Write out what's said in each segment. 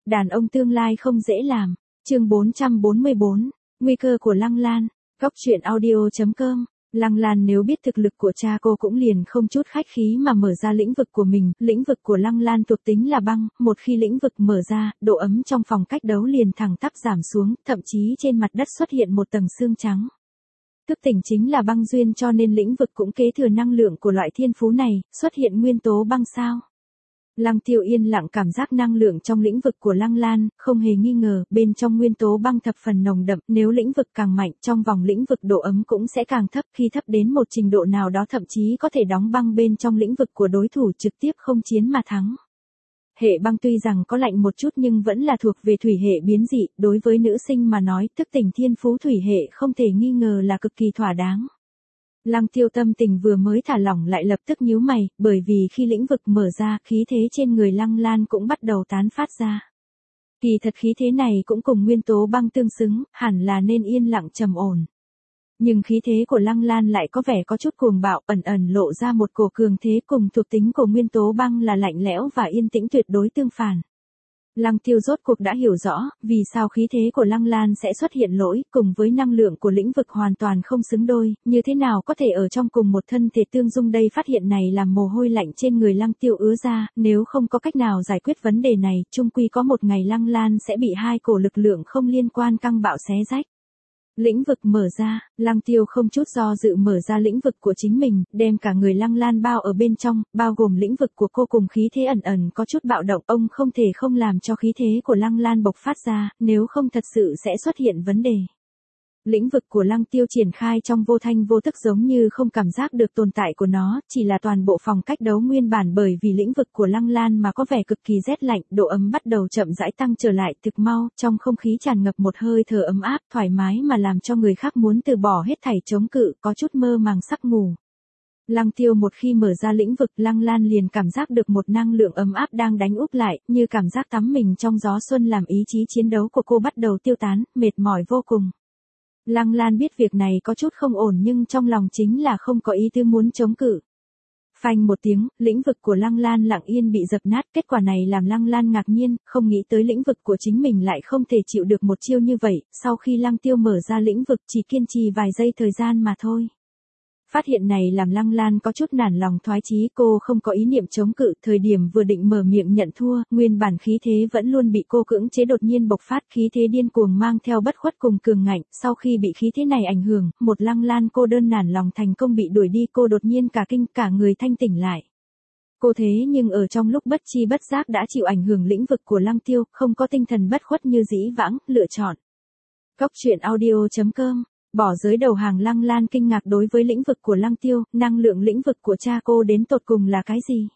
Đàn ông tương lai không dễ làm. Chương 444, nguy cơ của Lăng Lan. Góc truyện audio.com. Lăng Lan nếu biết thực lực của cha cô cũng liền không chút khách khí mà mở ra lĩnh vực của mình. Lĩnh vực của Lăng Lan thuộc tính là băng, một khi lĩnh vực mở ra, độ ấm trong phòng cách đấu liền thẳng tắp giảm xuống, thậm chí trên mặt đất xuất hiện một tầng sương trắng. Thức tỉnh chính là băng duyên, cho nên lĩnh vực cũng kế thừa năng lượng của loại thiên phú này, xuất hiện nguyên tố băng sao. Lăng Tiêu yên lặng cảm giác năng lượng trong lĩnh vực của Lăng Lan, không hề nghi ngờ, bên trong nguyên tố băng thập phần nồng đậm, nếu lĩnh vực càng mạnh, trong vòng lĩnh vực độ ấm cũng sẽ càng thấp, khi thấp đến một trình độ nào đó thậm chí có thể đóng băng bên trong lĩnh vực của đối thủ, trực tiếp không chiến mà thắng. Hệ băng tuy rằng có lạnh một chút nhưng vẫn là thuộc về thủy hệ biến dị, đối với nữ sinh mà nói, thức tỉnh thiên phú thủy hệ không thể nghi ngờ là cực kỳ thỏa đáng. Lăng Tiêu tâm tình vừa mới thả lỏng lại lập tức nhíu mày, bởi vì khi lĩnh vực mở ra, khí thế trên người Lăng Lan cũng bắt đầu tán phát ra. Kỳ thật khí thế này cũng cùng nguyên tố băng tương xứng, hẳn là nên yên lặng trầm ổn. Nhưng khí thế của Lăng Lan lại có vẻ có chút cuồng bạo, ẩn ẩn lộ ra một cổ cường thế, cùng thuộc tính của nguyên tố băng là lạnh lẽo và yên tĩnh tuyệt đối tương phản. Lăng Tiêu rốt cuộc đã hiểu rõ, vì sao khí thế của Lăng Lan sẽ xuất hiện lỗi, cùng với năng lượng của lĩnh vực hoàn toàn không xứng đôi, như thế nào có thể ở trong cùng một thân thể tương dung đây. Phát hiện này làm mồ hôi lạnh trên người Lăng Tiêu ứa ra, nếu không có cách nào giải quyết vấn đề này, chung quy có một ngày Lăng Lan sẽ bị hai cổ lực lượng không liên quan căng bạo xé rách. Lĩnh vực mở ra, Lăng Tiêu không chút do dự mở ra lĩnh vực của chính mình, đem cả người Lăng Lan bao ở bên trong, bao gồm lĩnh vực của cô cùng khí thế ẩn ẩn có chút bạo động. Ông không thể không làm cho khí thế của Lăng Lan bộc phát ra, nếu không thật sự sẽ xuất hiện vấn đề. Lĩnh vực của Lăng Tiêu triển khai trong vô thanh vô tức giống như không cảm giác được tồn tại của nó, chỉ là toàn bộ phòng cách đấu nguyên bản bởi vì lĩnh vực của Lăng Lan mà có vẻ cực kỳ rét lạnh, độ ấm bắt đầu chậm rãi tăng trở lại thực mau, trong không khí tràn ngập một hơi thở ấm áp, thoải mái mà làm cho người khác muốn từ bỏ hết thảy chống cự, có chút mơ màng sắp ngủ. Lăng Tiêu một khi mở ra lĩnh vực, Lăng Lan liền cảm giác được một năng lượng ấm áp đang đánh úp lại, như cảm giác tắm mình trong gió xuân làm ý chí chiến đấu của cô bắt đầu tiêu tán, mệt mỏi vô cùng. Lăng Lan biết việc này có chút không ổn nhưng trong lòng chính là không có ý tư muốn chống cự. Phanh một tiếng, lĩnh vực của Lăng Lan lặng yên bị dập nát, kết quả này làm Lăng Lan ngạc nhiên, không nghĩ tới lĩnh vực của chính mình lại không thể chịu được một chiêu như vậy, sau khi Lăng Tiêu mở ra lĩnh vực chỉ kiên trì vài giây thời gian mà thôi. Phát hiện này làm Lăng Lan có chút nản lòng thoái chí, cô không có ý niệm chống cự, thời điểm vừa định mở miệng nhận thua, nguyên bản khí thế vẫn luôn bị cô cưỡng chế đột nhiên bộc phát, khí thế điên cuồng mang theo bất khuất cùng cường ngạnh, sau khi bị khí thế này ảnh hưởng, một Lăng Lan cô đơn nản lòng thành công bị đuổi đi, cô đột nhiên cả kinh, cả người thanh tỉnh lại. Cô thế nhưng ở trong lúc bất chi bất giác đã chịu ảnh hưởng lĩnh vực của Lăng Tiêu, không có tinh thần bất khuất như dĩ vãng, lựa chọn. Góc truyện audio.com. Bỏ giới đầu hàng. Lăng Lan kinh ngạc đối với lĩnh vực của Lăng Tiêu, năng lượng lĩnh vực của cha cô đến tột cùng là cái gì?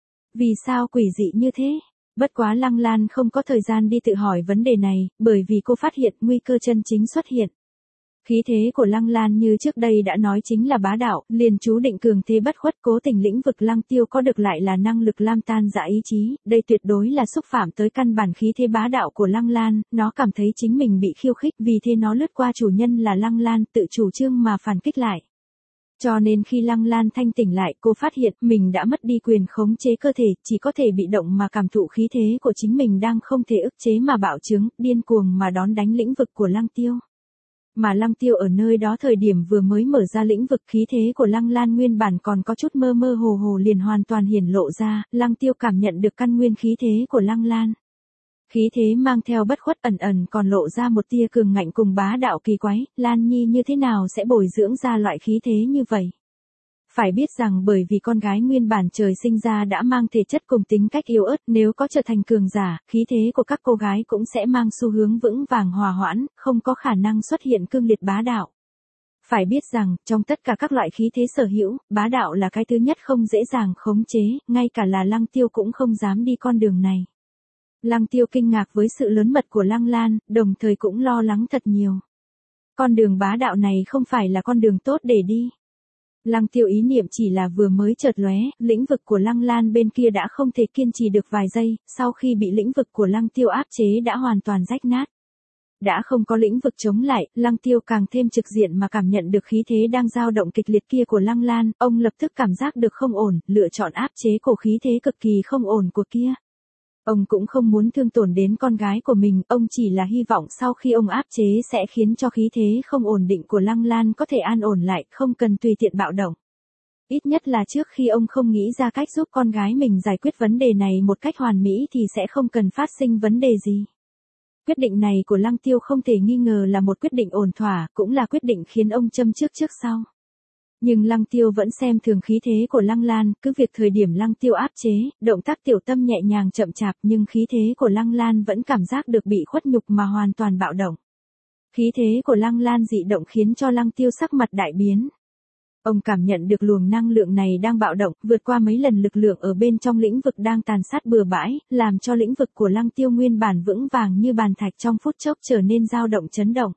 Vì sao quỷ dị như thế? Bất quá Lăng Lan không có thời gian đi tự hỏi vấn đề này, bởi vì cô phát hiện nguy cơ chân chính xuất hiện. Khí thế của Lăng Lan như trước đây đã nói chính là bá đạo, liền chú định cường thế bất khuất, cố tình lĩnh vực Lăng Tiêu có được lại là năng lực lam tan dã ý chí, đây tuyệt đối là xúc phạm tới căn bản khí thế bá đạo của Lăng Lan, nó cảm thấy chính mình bị khiêu khích, vì thế nó lướt qua chủ nhân là Lăng Lan, tự chủ trương mà phản kích lại. Cho nên khi Lăng Lan thanh tỉnh lại, cô phát hiện mình đã mất đi quyền khống chế cơ thể, chỉ có thể bị động mà cảm thụ khí thế của chính mình đang không thể ức chế mà bạo trướng, điên cuồng mà đón đánh lĩnh vực của Lăng Tiêu. Mà Lăng Tiêu ở nơi đó thời điểm vừa mới mở ra lĩnh vực, khí thế của Lăng Lan nguyên bản còn có chút mơ mơ hồ hồ liền hoàn toàn hiển lộ ra, Lăng Tiêu cảm nhận được căn nguyên khí thế của Lăng Lan. Khí thế mang theo bất khuất, ẩn ẩn còn lộ ra một tia cường ngạnh cùng bá đạo kỳ quái, Lan Nhi như thế nào sẽ bồi dưỡng ra loại khí thế như vậy? Phải biết rằng bởi vì con gái nguyên bản trời sinh ra đã mang thể chất cùng tính cách yếu ớt, nếu có trở thành cường giả, khí thế của các cô gái cũng sẽ mang xu hướng vững vàng hòa hoãn, không có khả năng xuất hiện cương liệt bá đạo. Phải biết rằng, trong tất cả các loại khí thế sở hữu, bá đạo là cái thứ nhất không dễ dàng khống chế, ngay cả là Lăng Tiêu cũng không dám đi con đường này. Lăng Tiêu kinh ngạc với sự lớn mật của Lăng Lan, đồng thời cũng lo lắng thật nhiều. Con đường bá đạo này không phải là con đường tốt để đi. Lăng Tiêu ý niệm chỉ là vừa mới chợt lóe, lĩnh vực của Lăng Lan bên kia đã không thể kiên trì được vài giây, sau khi bị lĩnh vực của Lăng Tiêu áp chế đã hoàn toàn rách nát. Đã không có lĩnh vực chống lại, Lăng Tiêu càng thêm trực diện mà cảm nhận được khí thế đang dao động kịch liệt kia của Lăng Lan, ông lập tức cảm giác được không ổn, lựa chọn áp chế cổ khí thế cực kỳ không ổn của kia. Ông cũng không muốn thương tổn đến con gái của mình, ông chỉ là hy vọng sau khi ông áp chế sẽ khiến cho khí thế không ổn định của Lăng Lan có thể an ổn lại, không cần tùy tiện bạo động. Ít nhất là trước khi ông không nghĩ ra cách giúp con gái mình giải quyết vấn đề này một cách hoàn mỹ thì sẽ không cần phát sinh vấn đề gì. Quyết định này của Lăng Tiêu không thể nghi ngờ là một quyết định ổn thỏa, cũng là quyết định khiến ông châm trước trước sau. Nhưng Lăng Tiêu vẫn xem thường khí thế của Lăng Lan, cứ việc thời điểm Lăng Tiêu áp chế, động tác tiểu tâm nhẹ nhàng chậm chạp nhưng khí thế của Lăng Lan vẫn cảm giác được bị khuất nhục mà hoàn toàn bạo động. Khí thế của Lăng Lan dị động khiến cho Lăng Tiêu sắc mặt đại biến. Ông cảm nhận được luồng năng lượng này đang bạo động, vượt qua mấy lần lực lượng ở bên trong lĩnh vực đang tàn sát bừa bãi, làm cho lĩnh vực của Lăng Tiêu nguyên bản vững vàng như bàn thạch trong phút chốc trở nên dao động chấn động.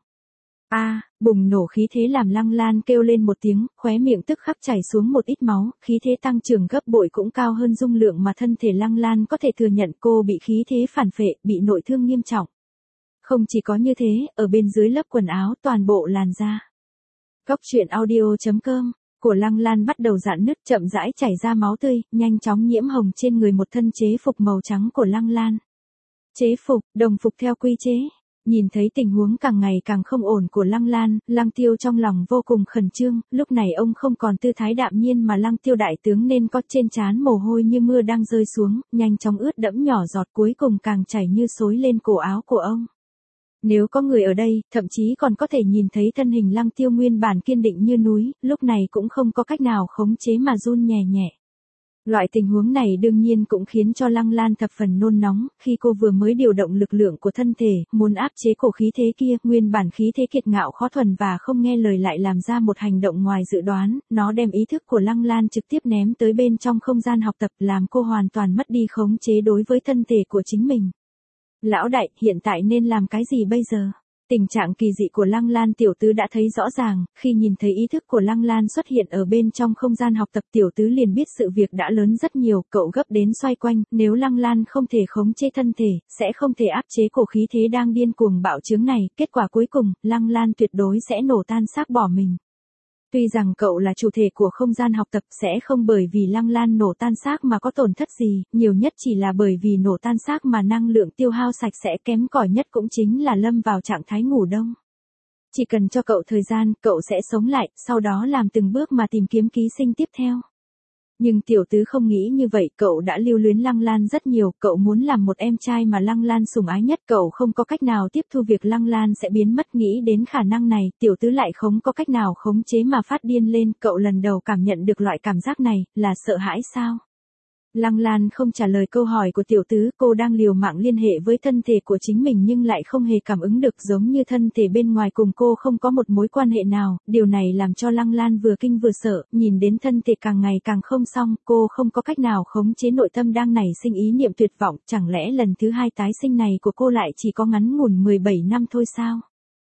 Bùng nổ khí thế làm Lăng Lan kêu lên một tiếng, khóe miệng tức khắc chảy xuống một ít máu, khí thế tăng trưởng gấp bội cũng cao hơn dung lượng mà thân thể Lăng Lan có thể thừa nhận, cô bị khí thế phản phệ, bị nội thương nghiêm trọng. Không chỉ có như thế, ở bên dưới lớp quần áo toàn bộ làn da. Góc truyện audio.com của Lăng Lan bắt đầu rạn nứt, chậm rãi chảy ra máu tươi, nhanh chóng nhiễm hồng trên người một thân chế phục màu trắng của Lăng Lan. Chế phục, đồng phục theo quy chế. Nhìn thấy tình huống càng ngày càng không ổn của Lăng Lan, Lăng Tiêu trong lòng vô cùng khẩn trương, lúc này ông không còn tư thái đạm nhiên mà Lăng Tiêu đại tướng nên có trên trán mồ hôi như mưa đang rơi xuống, nhanh chóng ướt đẫm nhỏ giọt cuối cùng càng chảy như xối lên cổ áo của ông. Nếu có người ở đây, thậm chí còn có thể nhìn thấy thân hình Lăng Tiêu nguyên bản kiên định như núi, lúc này cũng không có cách nào khống chế mà run nhẹ nhẹ. Loại tình huống này đương nhiên cũng khiến cho Lăng Lan thập phần nôn nóng, khi cô vừa mới điều động lực lượng của thân thể, muốn áp chế cổ khí thế kia, nguyên bản khí thế kiệt ngạo khó thuần và không nghe lời lại làm ra một hành động ngoài dự đoán, nó đem ý thức của Lăng Lan trực tiếp ném tới bên trong không gian học tập làm cô hoàn toàn mất đi khống chế đối với thân thể của chính mình. Lão đại, hiện tại nên làm cái gì bây giờ? Tình trạng kỳ dị của Lăng Lan tiểu tứ đã thấy rõ ràng, khi nhìn thấy ý thức của Lăng Lan xuất hiện ở bên trong không gian học tập tiểu tứ liền biết sự việc đã lớn rất nhiều, cậu gấp đến xoay quanh, nếu Lăng Lan không thể khống chế thân thể, sẽ không thể áp chế cổ khí thế đang điên cuồng bạo chướng này, kết quả cuối cùng, Lăng Lan tuyệt đối sẽ nổ tan xác bỏ mình. Tuy rằng cậu là chủ thể của không gian học tập sẽ không bởi vì Lăng Lan nổ tan xác mà có tổn thất gì, nhiều nhất chỉ là bởi vì nổ tan xác mà năng lượng tiêu hao sạch sẽ, kém cỏi nhất cũng chính là lâm vào trạng thái ngủ đông. Chỉ cần cho cậu thời gian, cậu sẽ sống lại, sau đó làm từng bước mà tìm kiếm ký sinh tiếp theo. Nhưng tiểu tứ không nghĩ như vậy, cậu đã lưu luyến Lăng Lan rất nhiều, cậu muốn làm một em trai mà Lăng Lan sủng ái nhất, cậu không có cách nào tiếp thu việc Lăng Lan sẽ biến mất, nghĩ đến khả năng này, tiểu tứ lại không có cách nào khống chế mà phát điên lên, cậu lần đầu cảm nhận được loại cảm giác này, là sợ hãi sao? Lăng Lan không trả lời câu hỏi của tiểu tứ, cô đang liều mạng liên hệ với thân thể của chính mình nhưng lại không hề cảm ứng được, giống như thân thể bên ngoài cùng cô không có một mối quan hệ nào, điều này làm cho Lăng Lan vừa kinh vừa sợ, nhìn đến thân thể càng ngày càng không xong, cô không có cách nào khống chế nội tâm đang nảy sinh ý niệm tuyệt vọng, chẳng lẽ lần thứ hai tái sinh này của cô lại chỉ có ngắn ngủn 17 năm thôi sao?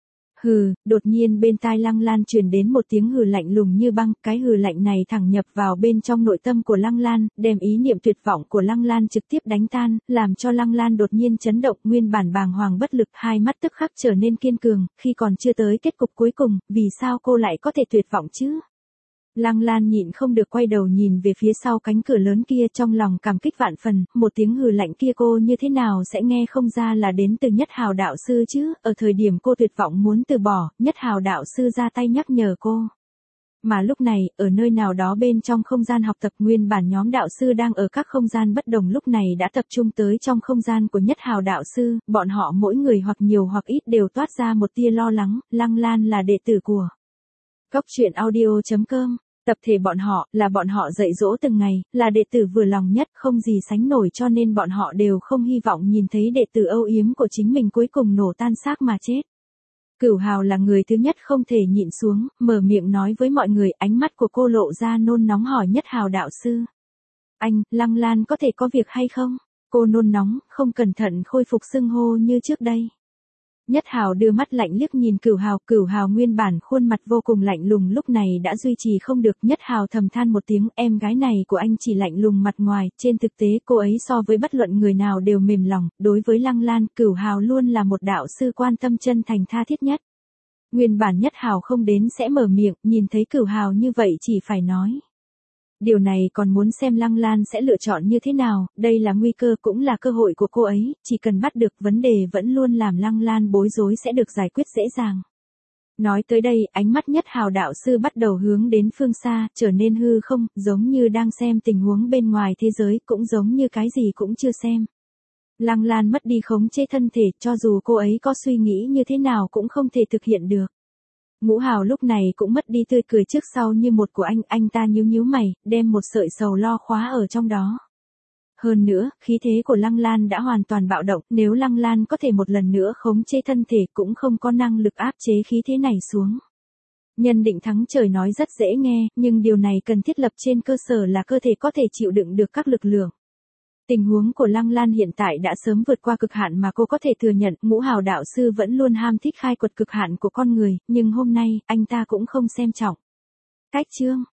Hừ, đột nhiên bên tai Lăng Lan truyền đến một tiếng hừ lạnh lùng như băng, cái hừ lạnh này thẳng nhập vào bên trong nội tâm của Lăng Lan, đem ý niệm tuyệt vọng của Lăng Lan trực tiếp đánh tan, làm cho Lăng Lan đột nhiên chấn động, nguyên bản bàng hoàng bất lực, hai mắt tức khắc trở nên kiên cường, khi còn chưa tới kết cục cuối cùng, vì sao cô lại có thể tuyệt vọng chứ? Lăng Lan nhịn không được quay đầu nhìn về phía sau cánh cửa lớn kia, trong lòng cảm kích vạn phần, một tiếng hừ lạnh kia cô như thế nào sẽ nghe không ra là đến từ Nhất Hào đạo sư chứ, ở thời điểm cô tuyệt vọng muốn từ bỏ, Nhất Hào đạo sư ra tay nhắc nhở cô. Mà lúc này, ở nơi nào đó bên trong không gian học tập, nguyên bản nhóm đạo sư đang ở các không gian bất đồng lúc này đã tập trung tới trong không gian của Nhất Hào đạo sư, bọn họ mỗi người hoặc nhiều hoặc ít đều toát ra một tia lo lắng, Lăng Lan là đệ tử của Góc truyện audio.com, tập thể bọn họ dạy dỗ từng ngày, là đệ tử vừa lòng nhất, không gì sánh nổi, cho nên bọn họ đều không hy vọng nhìn thấy đệ tử âu yếm của chính mình cuối cùng nổ tan xác mà chết. Cửu Hào là người thứ nhất không thể nhịn xuống, mở miệng nói với mọi người, ánh mắt của cô lộ ra nôn nóng hỏi Nhất Hào đạo sư. Anh, Lăng Lan có thể có việc hay không? Cô nôn nóng, không cẩn thận khôi phục xưng hô như trước đây. Nhất Hào đưa mắt lạnh liếc nhìn Cửu Hào nguyên bản khuôn mặt vô cùng lạnh lùng lúc này đã duy trì không được, Nhất Hào thầm than một tiếng, em gái này của anh chỉ lạnh lùng mặt ngoài, trên thực tế cô ấy so với bất luận người nào đều mềm lòng, đối với Lăng Lan, Cửu Hào luôn là một đạo sư quan tâm chân thành tha thiết nhất. Nguyên bản Nhất Hào không đến sẽ mở miệng, nhìn thấy Cửu Hào như vậy chỉ phải nói. Điều này còn muốn xem Lăng Lan sẽ lựa chọn như thế nào, đây là nguy cơ cũng là cơ hội của cô ấy, chỉ cần bắt được vấn đề vẫn luôn làm Lăng Lan bối rối sẽ được giải quyết dễ dàng. Nói tới đây, ánh mắt Nhất Hào đạo sư bắt đầu hướng đến phương xa, trở nên hư không, giống như đang xem tình huống bên ngoài thế giới, cũng giống như cái gì cũng chưa xem. Lăng Lan mất đi khống chế thân thể, cho dù cô ấy có suy nghĩ như thế nào cũng không thể thực hiện được. Ngũ Hào lúc này cũng mất đi tươi cười trước sau như một của anh ta nhíu mày, đem một sợi sầu lo khóa ở trong đó. Hơn nữa, khí thế của Lăng Lan đã hoàn toàn bạo động, nếu Lăng Lan có thể một lần nữa khống chế thân thể cũng không có năng lực áp chế khí thế này xuống. Nhân định thắng trời nói rất dễ nghe, nhưng điều này cần thiết lập trên cơ sở là cơ thể có thể chịu đựng được các lực lượng. Tình huống của Lăng Lan hiện tại đã sớm vượt qua cực hạn mà cô có thể thừa nhận, Ngũ Hào đạo sư vẫn luôn ham thích khai quật cực hạn của con người, nhưng hôm nay, anh ta cũng không xem trọng. Cách chương